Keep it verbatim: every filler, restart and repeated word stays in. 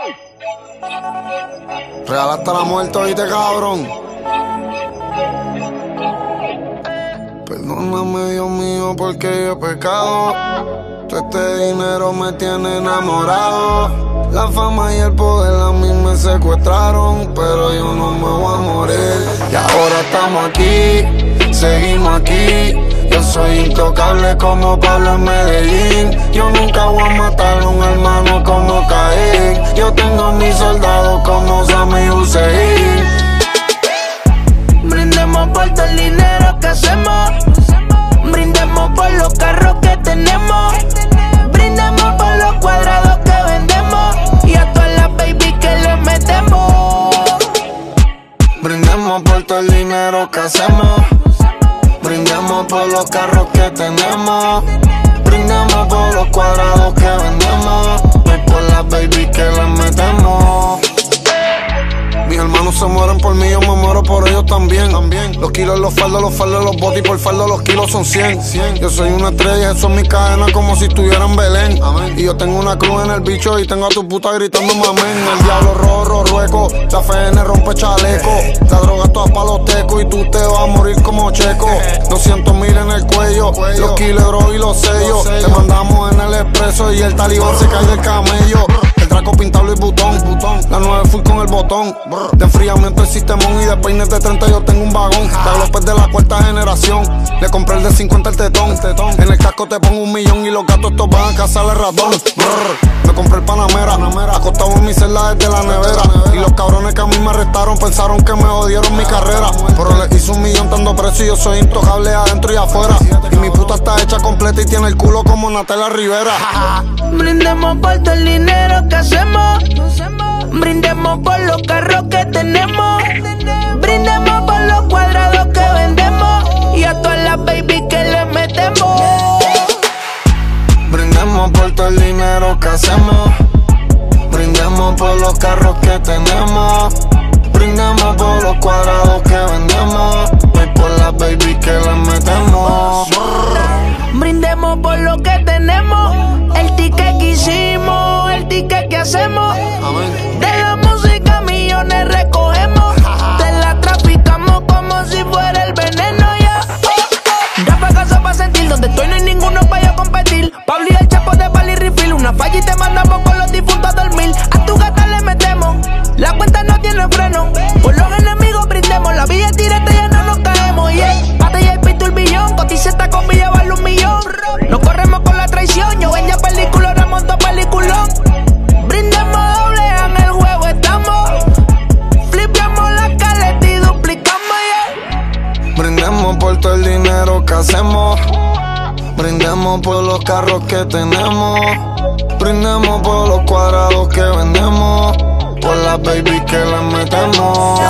Real hasta la muerte, oíste, cabrón. Perdóname, Dios mío, porque yo he pecado. Todo este dinero me tiene enamorado. La fama y el poder a mí me secuestraron, pero yo no me voy a morir. Y ahora estamos aquí, seguimos aquí. Yo soy intocable como Pablo en Medellín. Yo nunca voy a matar a un hermano como Caín. Yo tengo mis soldados como Sammy Hussein. Brindemos por todo el dinero que hacemos. Brindemos por los carros que tenemos. Brindemos por los cuadrados que vendemos. Y a todas las baby que le metemos. Brindemos por todo el dinero que hacemos. Brindemos por los carros que tenemos. Brindemos por los cuadrados que vendemos. Y por las baby que les metemos. Mis hermanos se mueren por mí, yo me muero por ellos también. también. Los kilos, los faldos, los faldos, los botis, por faldo los kilos son cien. cien. Yo soy una estrella, eso es mi cadena como si estuviera en Belén. Amén. Y yo tengo una cruz en el bicho y tengo a tu puta gritando mamén. El diablo rojo, rueco, la F N rompe chaleco. La droga toda pa' los tecos y tú te vas a morir como checo. doscientos mil en el cuello, los kilos y los sellos. Te mandamos en el expreso y el talibán se cae del camello. El Draco pintado y botón, la nueve full con el botón. De enfriamiento el sistemón y de peines de treinta yo tengo un vagón. De López de la cuarta generación, le compré el de cincuenta el tetón. En el casco te pongo un millón y los gatos estos van a cazar el ratón. Me compré el Panamera, acostado en mi celda desde la nevera. Y los cabrones que a mí me arrestaron pensaron que me jodieron mi carrera. Pero les hice un millón estando preso y yo soy intocable adentro y afuera. Y mi puta está hecha completa y tiene el culo como Natalia Rivera. Brindemos por todo el dinero que hacemos. Brindemos por los carros que tenemos. Brindemos por los cuadrados que vendemos. Y a todas las baby que le metemos. Brindemos por todo el dinero que hacemos. Brindemos por los carros que tenemos. Brindemos por los cuadrados que vendemos. Y por las baby que le metemos. Brindemos por lo que tenemos. El ticket que hicimos, el ticket que hacemos. Amén. De la música millones recogemos. Te la traficamos como si fuera el veneno, ya. Yeah. Ráfagas pa' sentir, donde estoy no hay ninguno pa' yo competir. Pablo y el Chapo de Bali Refill. Una falla y te mandamos con los difuntos a dormir. A tu gata le metemos, la cuenta no tiene freno. Por los enemigos brindemos, la vía es directa ya no nos caemos, yeah. Pate y el pito el billón, coticeta con villa vale un millón. No corremos con la traición, yo ven ya película, remonto peliculón. Brindemos doble, en el juego estamos. Flipeamos la caleta y duplicamos, yeah. Brindemos por todo el dinero que hacemos. Brindemos por los carros que tenemos. Brindemos por los cuadrados que vendemos. Por las baby que les metemos.